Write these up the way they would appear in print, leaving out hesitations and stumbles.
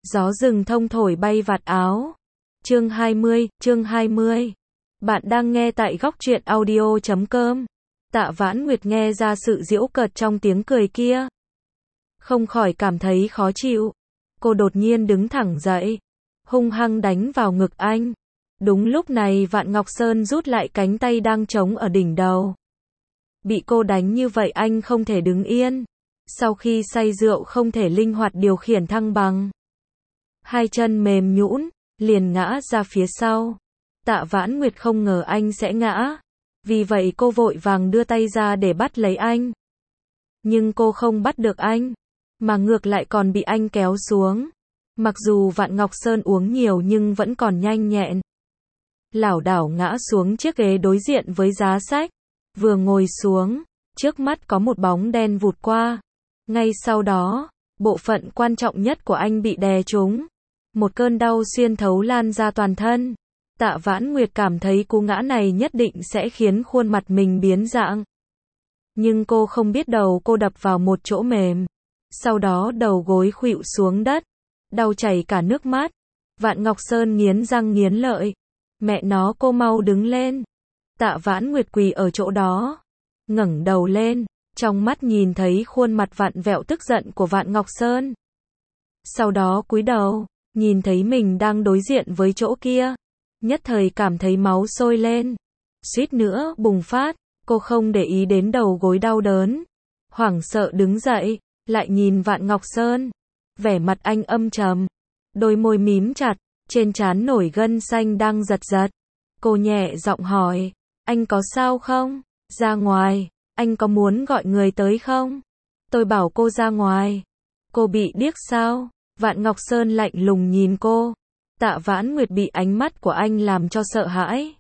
Gió rừng thông thổi bay vạt áo. Chương 20. Bạn đang nghe tại góc truyện audio.com. Tạ Vãn Nguyệt nghe ra sự giễu cợt trong tiếng cười kia, không khỏi cảm thấy khó chịu. Cô đột nhiên đứng thẳng dậy, hung hăng đánh vào ngực anh. Đúng lúc này Vạn Ngọc Sơn rút lại cánh tay đang chống ở đỉnh đầu. Bị cô đánh như vậy anh không thể đứng yên. Sau khi say rượu không thể linh hoạt điều khiển thăng bằng. Hai chân mềm nhũn, liền ngã ra phía sau. Tạ Vãn Nguyệt không ngờ anh sẽ ngã. Vì vậy cô vội vàng đưa tay ra để bắt lấy anh. Nhưng cô không bắt được anh, mà ngược lại còn bị anh kéo xuống. Mặc dù Vạn Ngọc Sơn uống nhiều nhưng vẫn còn nhanh nhẹn. Lảo đảo ngã xuống chiếc ghế đối diện với giá sách. Vừa ngồi xuống, trước mắt có một bóng đen vụt qua. Ngay sau đó, bộ phận quan trọng nhất của anh bị đè trúng. Một cơn đau xuyên thấu lan ra toàn thân. Tạ Vãn Nguyệt cảm thấy cú ngã này nhất định sẽ khiến khuôn mặt mình biến dạng. Nhưng cô không biết đầu cô đập vào một chỗ mềm. Sau đó đầu gối khuỵu xuống đất. Đau chảy cả nước mắt. Vạn Ngọc Sơn nghiến răng nghiến lợi. Mẹ nó, cô mau đứng lên. Tạ Vãn Nguyệt quỳ ở chỗ đó, ngẩng đầu lên, trong mắt nhìn thấy khuôn mặt vặn vẹo tức giận của Vạn Ngọc Sơn. Sau đó cúi đầu, nhìn thấy mình đang đối diện với chỗ kia, nhất thời cảm thấy máu sôi lên, suýt nữa bùng phát. Cô không để ý đến đầu gối đau đớn, hoảng sợ đứng dậy, lại nhìn Vạn Ngọc Sơn, vẻ mặt anh âm trầm, đôi môi mím chặt, trên trán nổi gân xanh đang giật giật. Cô nhẹ giọng hỏi, anh có sao không? Ra ngoài, anh có muốn gọi người tới không? Tôi bảo cô ra ngoài. Cô bị điếc sao? Vạn Ngọc Sơn lạnh lùng nhìn cô. Tạ Vãn Nguyệt bị ánh mắt của anh làm cho sợ hãi.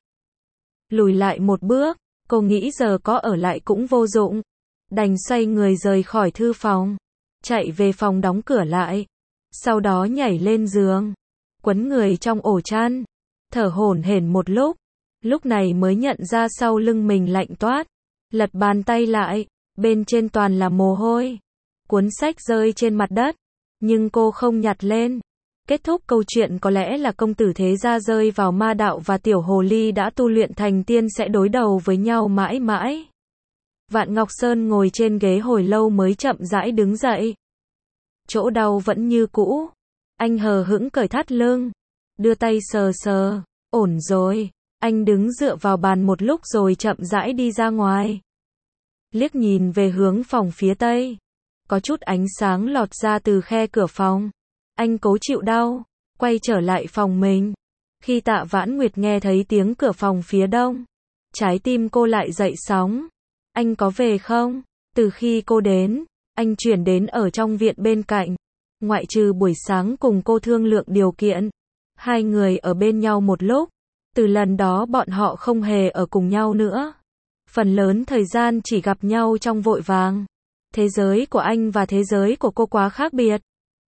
Lùi lại một bước, cô nghĩ giờ có ở lại cũng vô dụng. Đành xoay người rời khỏi thư phòng, chạy về phòng đóng cửa lại. Sau đó nhảy lên giường, quấn người trong ổ chăn, thở hổn hển một lúc này mới nhận ra sau lưng mình lạnh toát. Lật bàn tay lại, bên trên toàn là mồ hôi. Cuốn sách rơi trên mặt đất, nhưng cô không nhặt lên. Kết thúc câu chuyện có lẽ là công tử thế gia rơi vào ma đạo và tiểu hồ ly đã tu luyện thành tiên sẽ đối đầu với nhau mãi mãi. Vạn Ngọc Sơn ngồi trên ghế hồi lâu mới chậm rãi đứng dậy. Chỗ đau vẫn như cũ. Anh hờ hững cởi thắt lưng, đưa tay sờ sờ, ổn rồi. Anh đứng dựa vào bàn một lúc rồi chậm rãi đi ra ngoài. Liếc nhìn về hướng phòng phía tây. Có chút ánh sáng lọt ra từ khe cửa phòng. Anh cố chịu đau, quay trở lại phòng mình. Khi Tạ Vãn Nguyệt nghe thấy tiếng cửa phòng phía đông, trái tim cô lại dậy sóng. Anh có về không? Từ khi cô đến, anh chuyển đến ở trong viện bên cạnh. Ngoại trừ buổi sáng cùng cô thương lượng điều kiện, hai người ở bên nhau một lúc. Từ lần đó bọn họ không hề ở cùng nhau nữa. Phần lớn thời gian chỉ gặp nhau trong vội vàng. Thế giới của anh và thế giới của cô quá khác biệt.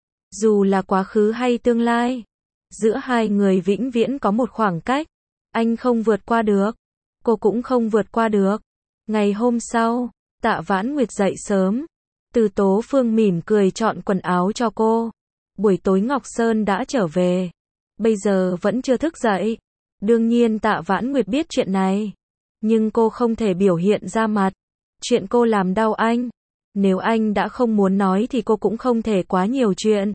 Dù là quá khứ hay tương lai, giữa hai người vĩnh viễn có một khoảng cách. Anh không vượt qua được, cô cũng không vượt qua được. Ngày hôm sau, Tạ Vãn Nguyệt dậy sớm. Từ Tố Phương mỉm cười chọn quần áo cho cô. Buổi tối Ngọc Sơn đã trở về, bây giờ vẫn chưa thức dậy. Đương nhiên Tạ Vãn Nguyệt biết chuyện này, nhưng cô không thể biểu hiện ra mặt. Chuyện cô làm đau anh, nếu anh đã không muốn nói thì cô cũng không thể quá nhiều chuyện.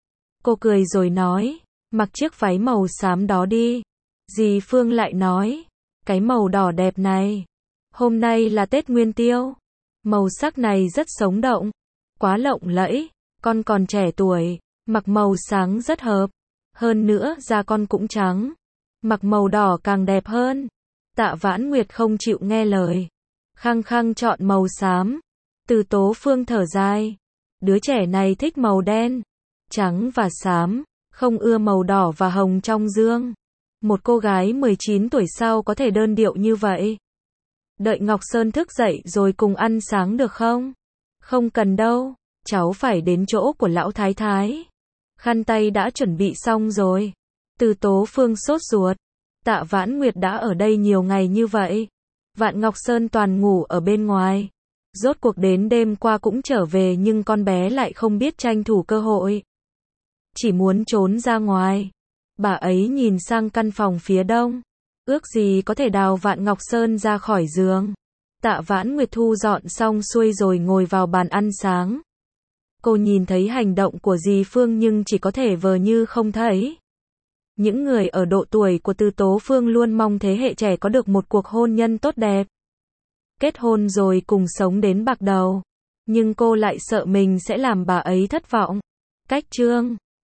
Cô cười rồi nói, mặc chiếc váy màu xám đó đi. Dì Phương lại nói, cái màu đỏ đẹp này. Hôm nay là Tết Nguyên Tiêu. Màu sắc này rất sống động, quá lộng lẫy. Con còn trẻ tuổi, mặc màu sáng rất hợp. Hơn nữa da con cũng trắng, mặc màu đỏ càng đẹp hơn. Tạ Vãn Nguyệt không chịu nghe lời, khăng khăng chọn màu xám. Từ Tố Phương thở dài, đứa trẻ này thích màu đen, trắng và xám, không ưa màu đỏ và hồng trong dương. Một cô gái 19 tuổi sao có thể đơn điệu như vậy? Đợi Ngọc Sơn thức dậy rồi cùng ăn sáng được không? Không cần đâu, cháu phải đến chỗ của lão thái thái. Khăn tay đã chuẩn bị xong rồi. Từ Tố Phương sốt ruột. Tạ Vãn Nguyệt đã ở đây nhiều ngày như vậy. Vạn Ngọc Sơn toàn ngủ ở bên ngoài. Rốt cuộc đến đêm qua cũng trở về nhưng con bé lại không biết tranh thủ cơ hội. chỉ muốn trốn ra ngoài. Bà ấy nhìn sang căn phòng phía đông. Ước gì có thể đào Vạn Ngọc Sơn ra khỏi giường. Tạ Vãn Nguyệt thu dọn xong xuôi rồi ngồi vào bàn ăn sáng. Cô nhìn thấy hành động của dì Phương nhưng chỉ có thể vờ như không thấy. Những người ở độ tuổi của Từ Tố Phương luôn mong thế hệ trẻ có được một cuộc hôn nhân tốt đẹp. Kết hôn rồi cùng sống đến bạc đầu. Nhưng cô lại sợ mình sẽ làm bà ấy thất vọng. Cách chương